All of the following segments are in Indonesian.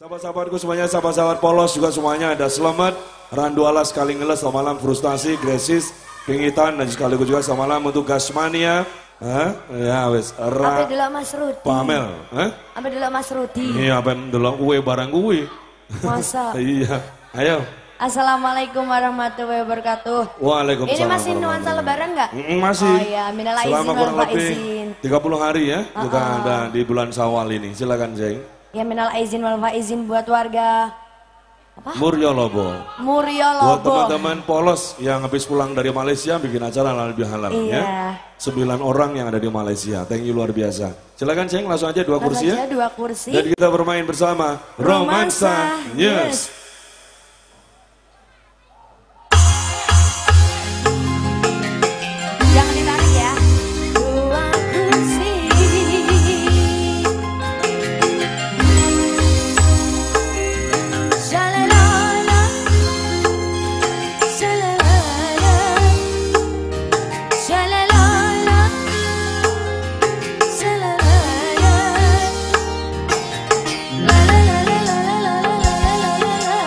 Sahabat-sahabatku semuanya, sahabat-sahabat polos juga semuanya ada Selamat, Randuala sekali ngeles, selamat malam Frustasi, Gresis, Pingitan dan sekaligus juga selamat malam untuk Gasmania. Ya wes. Apa dulu Mas Rudi? Pamel, Apa dulu Mas Rudi? Iya, apa dulu kue barang kue. Masa? Iya, ayo. Assalamualaikum warahmatullahi wabarakatuh. Waalaikumsalam. Ini masih nuansa lebaran nggak? Masih. Oh iya, minal aizin selama kurang wal lebih faizin. 30 hari ya, kita ada di bulan Syawal ini. Silakan Jeng. Ya minal aizin wal faizin buat warga apa? Muryolobo. Buat Muryolobo. teman-teman polos yang habis pulang dari Malaysia bikin acara halal bihalal Iya. ya. 9 orang yang ada di Malaysia. Thank you luar biasa. Silakan Ceng, langsung aja 2 kursi ya. Aja 2 kursi. Dan kita bermain bersama Romansa News. Jangan ditarik ya. 2 kursi. Shalalala. Shalalala. Shalalala. Shalalala. La la la la la la la la la la la.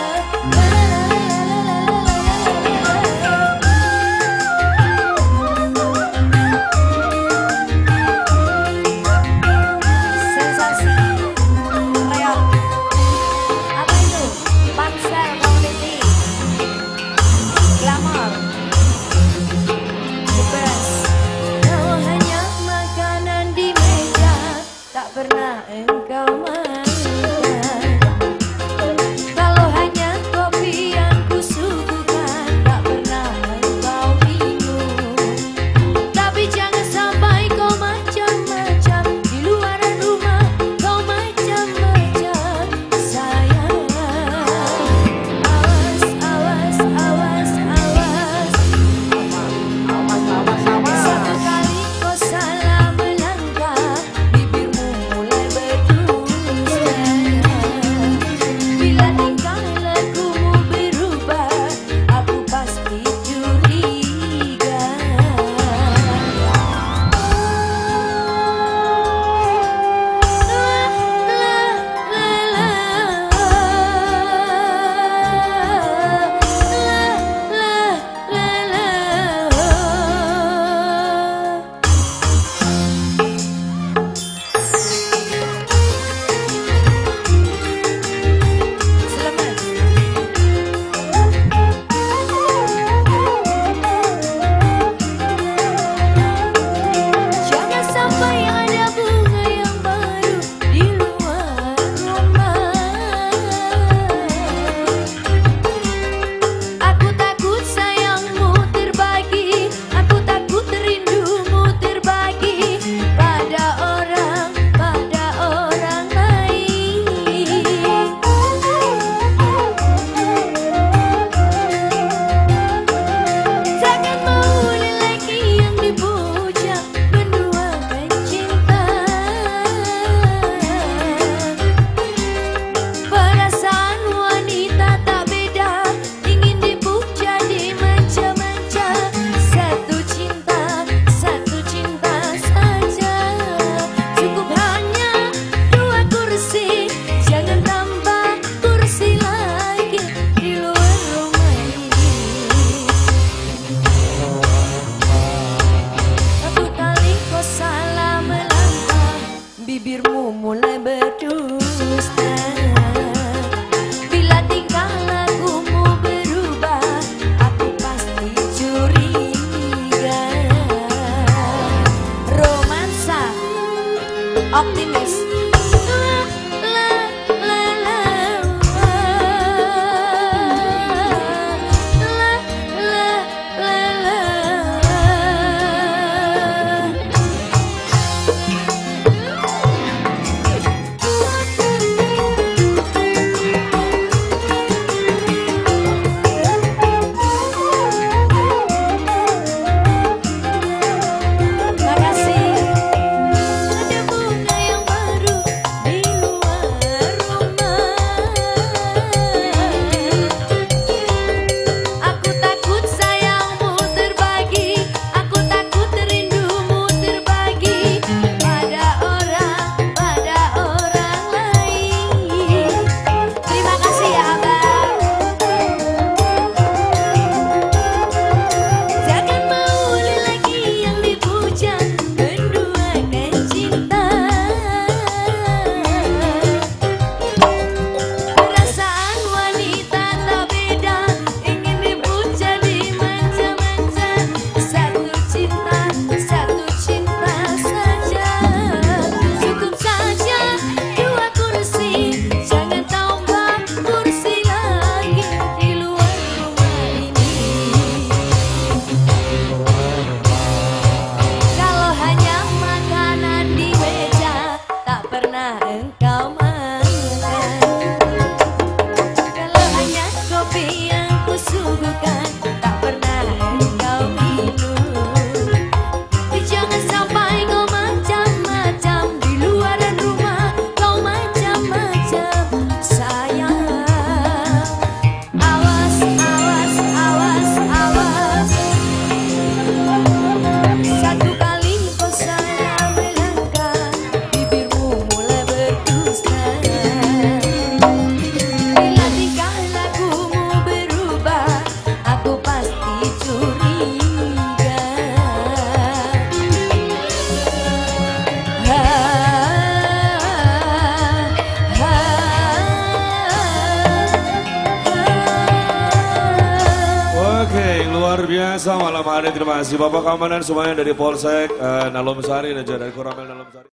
Luar biasa malam hari, terima kasih Bapak Keamanan semuanya dari Polsek Nalom Sari dan juga dari Koramel Nalom Sari.